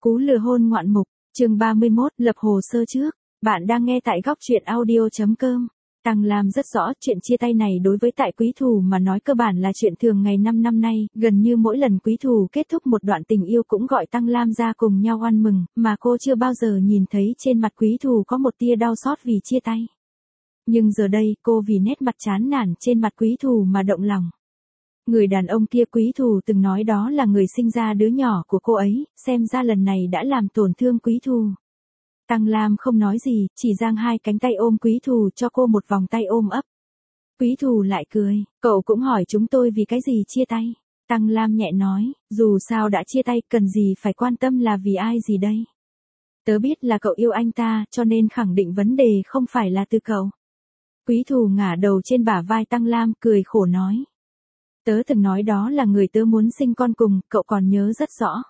Cú lừa hôn ngoạn mục, chương 31, lập hồ sơ trước. Bạn đang nghe tại góc truyện audio.com. Tăng Lam rất rõ chuyện chia tay này đối với tại quý thù mà nói cơ bản là chuyện thường ngày 5 năm nay, gần như mỗi lần quý thù kết thúc một đoạn tình yêu cũng gọi Tăng Lam ra cùng nhau ăn mừng, mà cô chưa bao giờ nhìn thấy trên mặt quý thù có một tia đau xót vì chia tay. Nhưng giờ đây cô vì nét mặt chán nản trên mặt quý thù mà động lòng. Người đàn ông kia quý thù từng nói đó là người sinh ra đứa nhỏ của cô ấy, xem ra lần này đã làm tổn thương quý thù. Tăng Lam không nói gì, chỉ giang hai cánh tay ôm quý thù cho cô một vòng tay ôm ấp. Quý thù lại cười, cậu cũng hỏi chúng tôi vì cái gì chia tay. Tăng Lam nhẹ nói, dù sao đã chia tay cần gì phải quan tâm là vì ai gì đây. Tớ biết là cậu yêu anh ta cho nên khẳng định vấn đề không phải là từ cậu. Quý thù ngả đầu trên bả vai Tăng Lam cười khổ nói. Tớ từng nói đó là người tớ muốn sinh con cùng, cậu còn nhớ rất rõ.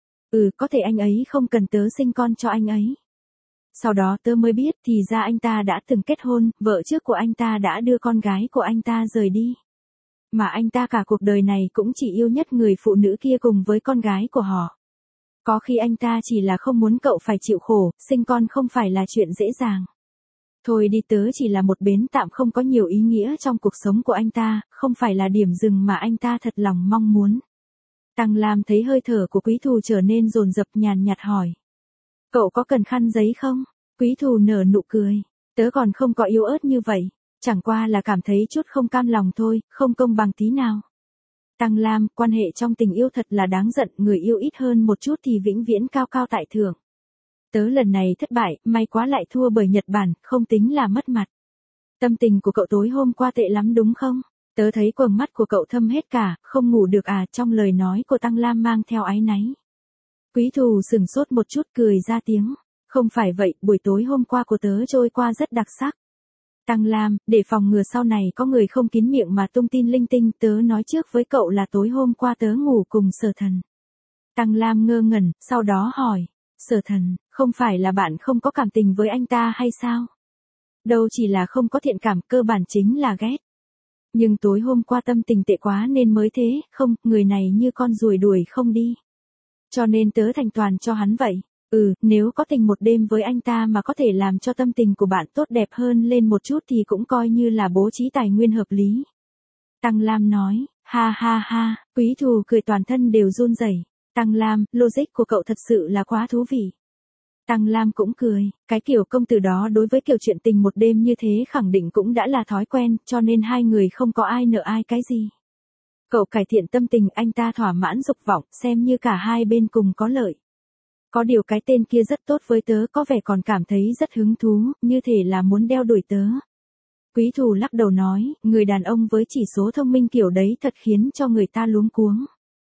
Có thể anh ấy không cần tớ sinh con cho anh ấy. Sau đó tớ mới biết thì ra anh ta đã từng kết hôn, vợ trước của anh ta đã đưa con gái của anh ta rời đi. Mà anh ta cả cuộc đời này cũng chỉ yêu nhất người phụ nữ kia cùng với con gái của họ. Có khi anh ta chỉ là không muốn cậu phải chịu khổ, sinh con không phải là chuyện dễ dàng. Thôi đi, tớ chỉ là một bến tạm không có nhiều ý nghĩa trong cuộc sống của anh ta, không phải là điểm dừng mà anh ta thật lòng mong muốn. Tăng Lam thấy hơi thở của quý thù trở nên dồn dập, nhàn nhạt hỏi. Cậu có cần khăn giấy không? Quý thù nở nụ cười. Tớ còn không có yếu ớt như vậy, chẳng qua là cảm thấy chút không cam lòng thôi, không công bằng tí nào. Tăng Lam, quan hệ trong tình yêu thật là đáng giận, người yêu ít hơn một chút thì vĩnh viễn cao cao tại thượng. Tớ lần này thất bại, may quá lại thua bởi Nhật Bản, không tính là mất mặt. Tâm tình của cậu tối hôm qua tệ lắm đúng không? Tớ thấy quầng mắt của cậu thâm hết cả, không ngủ được à? Trong lời nói của Tăng Lam mang theo áy náy. Quý thù sửng sốt một chút cười ra tiếng. Không phải vậy, buổi tối hôm qua của tớ trôi qua rất đặc sắc. Tăng Lam, để phòng ngừa sau này có người không kín miệng mà tung tin linh tinh, tớ nói trước với cậu là tối hôm qua tớ ngủ cùng Sở Thần. Tăng Lam ngơ ngẩn, sau đó hỏi. Sở Thần, không phải là bạn không có cảm tình với anh ta hay sao? Đâu chỉ là không có thiện cảm, cơ bản chính là ghét. Nhưng tối hôm qua tâm tình tệ quá nên mới thế, không, người này như con ruồi đuổi không đi. Cho nên tớ thành toàn cho hắn vậy. Nếu có tình một đêm với anh ta mà có thể làm cho tâm tình của bạn tốt đẹp hơn lên một chút thì cũng coi như là bố trí tài nguyên hợp lý. Tăng Lam nói, ha ha ha, quý thù cười toàn thân đều run rẩy. Tăng Lam, logic của cậu thật sự là quá thú vị. Tăng Lam cũng cười, cái kiểu công tử đó đối với kiểu chuyện tình một đêm như thế khẳng định cũng đã là thói quen, cho nên hai người không có ai nợ ai cái gì. Cậu cải thiện tâm tình anh ta thỏa mãn dục vọng, xem như cả hai bên cùng có lợi. Có điều cái tên kia rất tốt với tớ, có vẻ còn cảm thấy rất hứng thú, như thể là muốn đeo đuổi tớ. Quý thù lắc đầu nói, người đàn ông với chỉ số thông minh kiểu đấy thật khiến cho người ta luống cuống.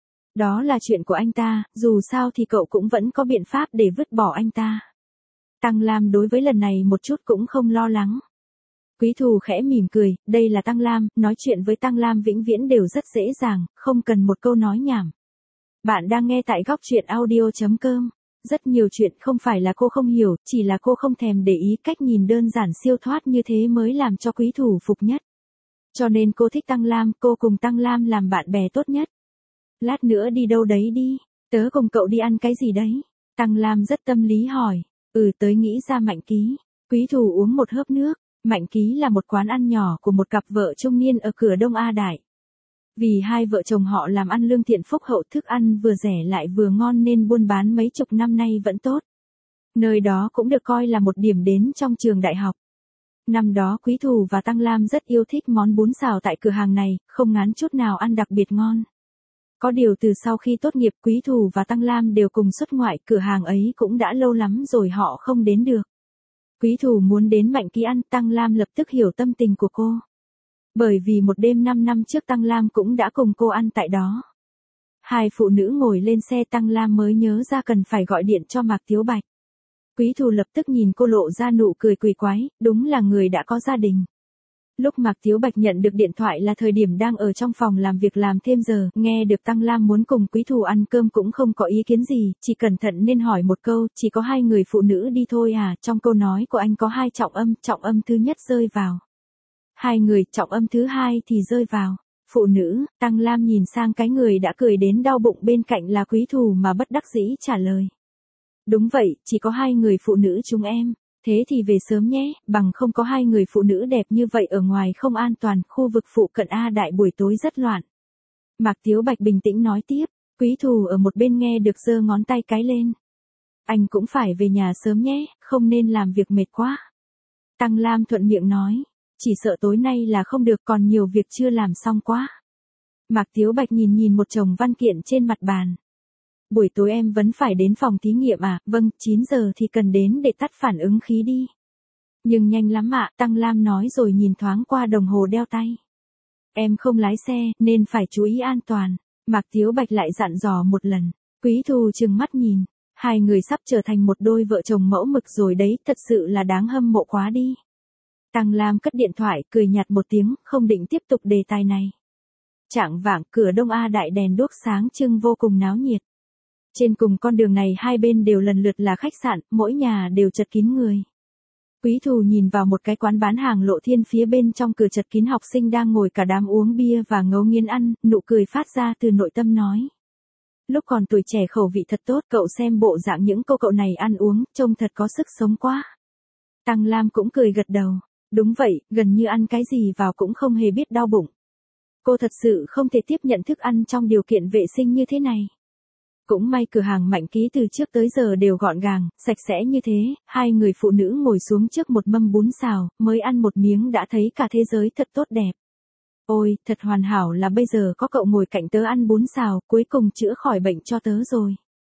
Đó là chuyện của anh ta, dù sao thì cậu cũng vẫn có biện pháp để vứt bỏ anh ta. Tăng Lam đối với lần này một chút cũng không lo lắng. Quý thù khẽ mỉm cười, đây là Tăng Lam, nói chuyện với Tăng Lam vĩnh viễn đều rất dễ dàng, không cần một câu nói nhảm. Bạn đang nghe tại góc truyện audio.com. Rất nhiều chuyện không phải là cô không hiểu, chỉ là cô không thèm để ý cách nhìn đơn giản siêu thoát như thế mới làm cho quý thù phục nhất. Cho nên cô thích Tăng Lam, cô cùng Tăng Lam làm bạn bè tốt nhất. Lát nữa đi đâu đấy đi, tớ cùng cậu đi ăn cái gì đấy? Tăng Lam rất tâm lý hỏi. Tớ nghĩ ra Mạnh Ký. Quý thù uống một hớp nước. Mạnh Ký là một quán ăn nhỏ của một cặp vợ trung niên ở cửa Đông A Đại. Vì hai vợ chồng họ làm ăn lương thiện phúc hậu, thức ăn vừa rẻ lại vừa ngon nên buôn bán mấy chục năm nay vẫn tốt. Nơi đó cũng được coi là một điểm đến trong trường đại học. Năm đó quý thù và Tăng Lam rất yêu thích món bún xào tại cửa hàng này, không ngán chút nào, ăn đặc biệt ngon. Có điều từ sau khi tốt nghiệp quý thù và Tăng Lam đều cùng xuất ngoại, cửa hàng ấy cũng đã lâu lắm rồi họ không đến được. Quý thù muốn đến Mạnh Ký ăn, Tăng Lam lập tức hiểu tâm tình của cô. Bởi vì một đêm 5 năm trước Tăng Lam cũng đã cùng cô ăn tại đó. Hai phụ nữ ngồi lên xe, Tăng Lam mới nhớ ra cần phải gọi điện cho Mạc Tiếu Bạch. Quý thù lập tức nhìn cô lộ ra nụ cười quỷ quái, đúng là người đã có gia đình. Lúc Mạc Tiếu Bạch nhận được điện thoại là thời điểm đang ở trong phòng làm việc làm thêm giờ, nghe được Tăng Lam muốn cùng quý thù ăn cơm cũng không có ý kiến gì, chỉ cẩn thận nên hỏi một câu, chỉ có hai người phụ nữ đi thôi à? Trong câu nói của anh có hai trọng âm thứ nhất rơi vào. Hai người, trọng âm thứ hai thì rơi vào. Phụ nữ. Tăng Lam nhìn sang cái người đã cười đến đau bụng bên cạnh là quý thù mà bất đắc dĩ trả lời. Đúng vậy, chỉ có 2 người phụ nữ chúng em. Thế thì về sớm nhé, bằng không có 2 người phụ nữ đẹp như vậy ở ngoài không an toàn, khu vực phụ cận A Đại buổi tối rất loạn. Mạc Tiếu Bạch bình tĩnh nói tiếp, Quý Thù ở một bên nghe được giơ ngón tay cái lên. Anh cũng phải về nhà sớm nhé, không nên làm việc mệt quá. Tăng Lam thuận miệng nói, chỉ sợ tối nay là không được, còn nhiều việc chưa làm xong quá. Mạc Tiếu Bạch nhìn nhìn một chồng văn kiện trên mặt bàn. Buổi tối em vẫn phải đến phòng thí nghiệm à, vâng, 9 giờ thì cần đến để tắt phản ứng khí đi. Nhưng nhanh lắm ạ, Tăng Lam nói rồi nhìn thoáng qua đồng hồ đeo tay. Em không lái xe, nên phải chú ý an toàn. Mạc Tiếu Bạch lại dặn dò một lần. Quý Thù trừng mắt nhìn. 2 người sắp trở thành một đôi vợ chồng mẫu mực rồi đấy, thật sự là đáng hâm mộ quá đi. Tăng Lam cất điện thoại, cười nhạt một tiếng, không định tiếp tục đề tài này. Chạng vạng, cửa Đông A Đại đèn đuốc sáng trưng vô cùng náo nhiệt. Trên cùng con đường này hai bên đều lần lượt là khách sạn, mỗi nhà đều chật kín người. Quý Thù nhìn vào một cái quán bán hàng lộ thiên phía bên trong cửa chật kín học sinh đang ngồi cả đám uống bia và ngấu nghiến ăn, nụ cười phát ra từ nội tâm nói. Lúc còn tuổi trẻ khẩu vị thật tốt, cậu xem bộ dạng những cô cậu này ăn uống, trông thật có sức sống quá. Tăng Lam cũng cười gật đầu. Đúng vậy, gần như ăn cái gì vào cũng không hề biết đau bụng. Cô thật sự không thể tiếp nhận thức ăn trong điều kiện vệ sinh như thế này. Cũng may cửa hàng Mạnh Ký từ trước tới giờ đều gọn gàng, sạch sẽ như thế, 2 người phụ nữ ngồi xuống trước một mâm bún xào, mới ăn một miếng đã thấy cả thế giới thật tốt đẹp. Ôi, thật hoàn hảo là bây giờ có cậu ngồi cạnh tớ ăn bún xào, cuối cùng chữa khỏi bệnh cho tớ rồi.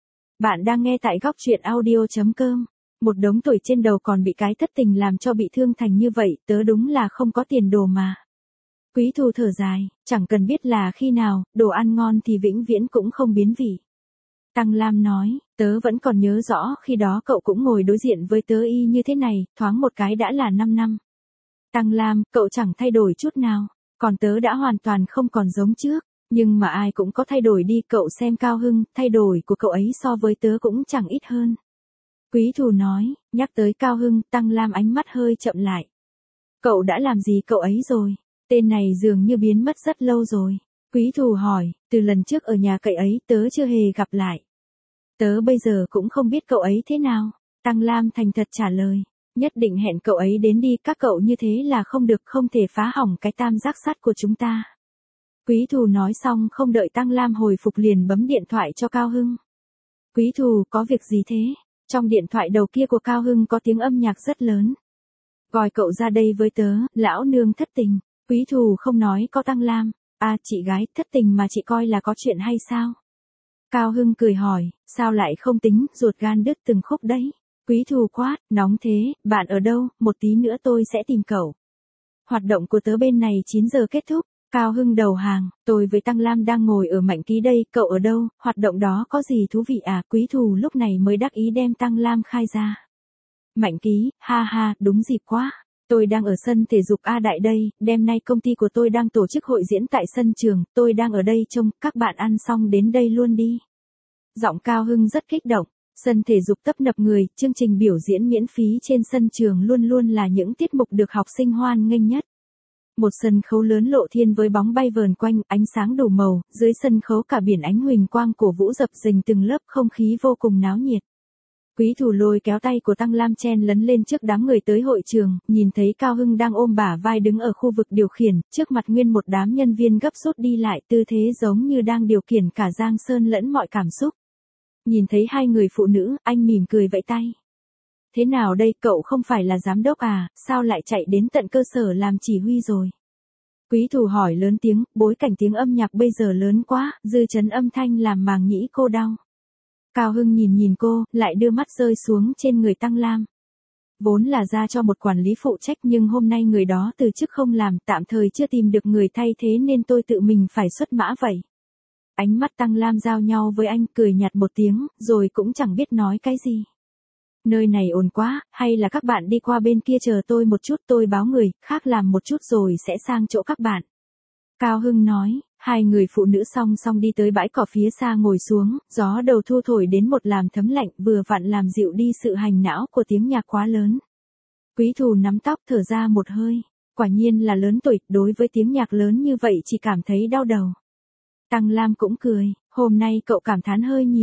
Bạn đang nghe tại góc truyện audio.com. Một đống tuổi trên đầu còn bị cái thất tình làm cho bị thương thành như vậy, tớ đúng là không có tiền đồ mà. Quý Thù thở dài, chẳng cần biết là khi nào, đồ ăn ngon thì vĩnh viễn cũng không biến vị. Tăng Lam nói, tớ vẫn còn nhớ rõ khi đó cậu cũng ngồi đối diện với tớ y như thế này, thoáng một cái đã là 5 năm. Tăng Lam, cậu chẳng thay đổi chút nào, còn tớ đã hoàn toàn không còn giống trước, nhưng mà ai cũng có thay đổi đi, cậu xem Cao Hưng, thay đổi của cậu ấy so với tớ cũng chẳng ít hơn. Quý Thù nói, nhắc tới Cao Hưng, Tăng Lam ánh mắt hơi chậm lại. Cậu đã làm gì cậu ấy rồi? Tên này dường như biến mất rất lâu rồi. Quý Thù hỏi, từ lần trước ở nhà cậu ấy tớ chưa hề gặp lại. Tớ bây giờ cũng không biết cậu ấy thế nào. Tăng Lam thành thật trả lời, nhất định hẹn cậu ấy đến đi, các cậu như thế là không được, không thể phá hỏng cái tam giác sắt của chúng ta. Quý Thù nói xong không đợi Tăng Lam hồi phục liền bấm điện thoại cho Cao Hưng. Quý Thù, có việc gì thế? Trong điện thoại đầu kia của Cao Hưng có tiếng âm nhạc rất lớn. Gọi cậu ra đây với tớ, lão nương thất tình. Quý Thù không nói có Tăng Lam. À, chị gái, thất tình mà chị coi là có chuyện hay sao? Cao Hưng cười hỏi, sao lại không tính, ruột gan đứt từng khúc đấy. Quý Thù quát, nóng thế, bạn ở đâu, một tí nữa tôi sẽ tìm cậu. Hoạt động của tớ bên này 9 giờ kết thúc. Cao Hưng đầu hàng, tôi với Tăng Lam đang ngồi ở Mạnh Ký đây, cậu ở đâu, hoạt động đó có gì thú vị à? Quý Thù lúc này mới đắc ý đem Tăng Lam khai ra. Mạnh Ký, ha ha, đúng dịp quá. Tôi đang ở sân thể dục A Đại đây, đêm nay công ty của tôi đang tổ chức hội diễn tại sân trường, tôi đang ở đây trông, các bạn ăn xong đến đây luôn đi. Giọng Cao Hưng rất kích động, sân thể dục tấp nập người, chương trình biểu diễn miễn phí trên sân trường luôn luôn là những tiết mục được học sinh hoan nghênh nhất. Một sân khấu lớn lộ thiên với bóng bay vờn quanh, ánh sáng đủ màu, dưới sân khấu cả biển ánh huỳnh quang cổ vũ dập dềnh từng lớp, không khí vô cùng náo nhiệt. Quý Thù lôi kéo tay của Tăng Lam chen lấn lên trước đám người tới hội trường, nhìn thấy Cao Hưng đang ôm bả vai đứng ở khu vực điều khiển, trước mặt nguyên một đám nhân viên gấp rút đi lại, tư thế giống như đang điều khiển cả Giang Sơn lẫn mọi cảm xúc. Nhìn thấy 2 người phụ nữ, anh mỉm cười vẫy tay. Thế nào đây, cậu không phải là giám đốc à, sao lại chạy đến tận cơ sở làm chỉ huy rồi? Quý Thù hỏi lớn tiếng, bối cảnh tiếng âm nhạc bây giờ lớn quá, dư chấn âm thanh làm màng nhĩ cô đau. Cao Hưng nhìn nhìn cô, lại đưa mắt rơi xuống trên người Tăng Lam. Vốn là ra cho một quản lý phụ trách nhưng hôm nay người đó từ chức không làm, tạm thời chưa tìm được người thay thế nên tôi tự mình phải xuất mã vậy. Ánh mắt Tăng Lam giao nhau với anh, cười nhạt một tiếng, rồi cũng chẳng biết nói cái gì. Nơi này ồn quá, hay là các bạn đi qua bên kia chờ tôi một chút, tôi báo người khác làm một chút rồi sẽ sang chỗ các bạn. Cao Hưng nói, 2 người phụ nữ song song đi tới bãi cỏ phía xa ngồi xuống, gió đầu thu thổi đến một làm thấm lạnh, vừa vặn làm dịu đi sự hành não của tiếng nhạc quá lớn. Quý Thù nắm tóc thở ra một hơi, quả nhiên là lớn tuổi, đối với tiếng nhạc lớn như vậy chỉ cảm thấy đau đầu. Tăng Lam cũng cười, hôm nay cậu cảm thán hơi nhiều,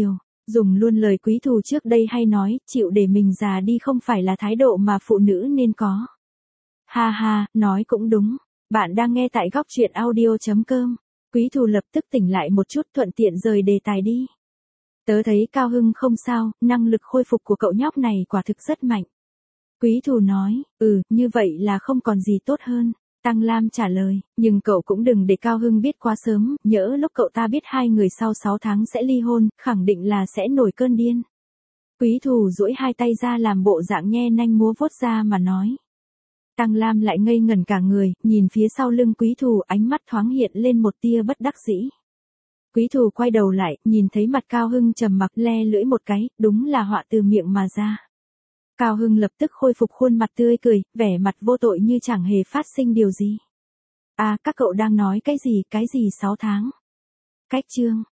Dùng luôn lời quý thù trước đây hay nói, chịu để mình già đi không phải là thái độ mà phụ nữ nên có. Ha ha, nói cũng đúng. Bạn đang nghe tại góc truyện audio.com. Quý thù lập tức tỉnh lại một chút, thuận tiện rời đề tài đi. Tớ thấy Cao Hưng không sao, năng lực khôi phục của cậu nhóc này quả thực rất mạnh. Quý thù nói, như vậy là không còn gì tốt hơn. Tăng Lam trả lời, nhưng cậu cũng đừng để Cao Hưng biết quá sớm, nhỡ lúc cậu ta biết hai người sau 6 tháng sẽ ly hôn, khẳng định là sẽ nổi cơn điên. Quý thù duỗi hai tay ra làm bộ dạng nhe nanh múa vuốt ra mà nói. Tăng Lam lại ngây ngẩn cả người, nhìn phía sau lưng quý thù, ánh mắt thoáng hiện lên một tia bất đắc dĩ. Quý thù quay đầu lại, nhìn thấy mặt Cao Hưng trầm mặc, le lưỡi một cái, đúng là họa từ miệng mà ra. Cao Hưng lập tức khôi phục khuôn mặt tươi cười, vẻ mặt vô tội như chẳng hề phát sinh điều gì. À, các cậu đang nói cái gì 6 tháng? Cách chương.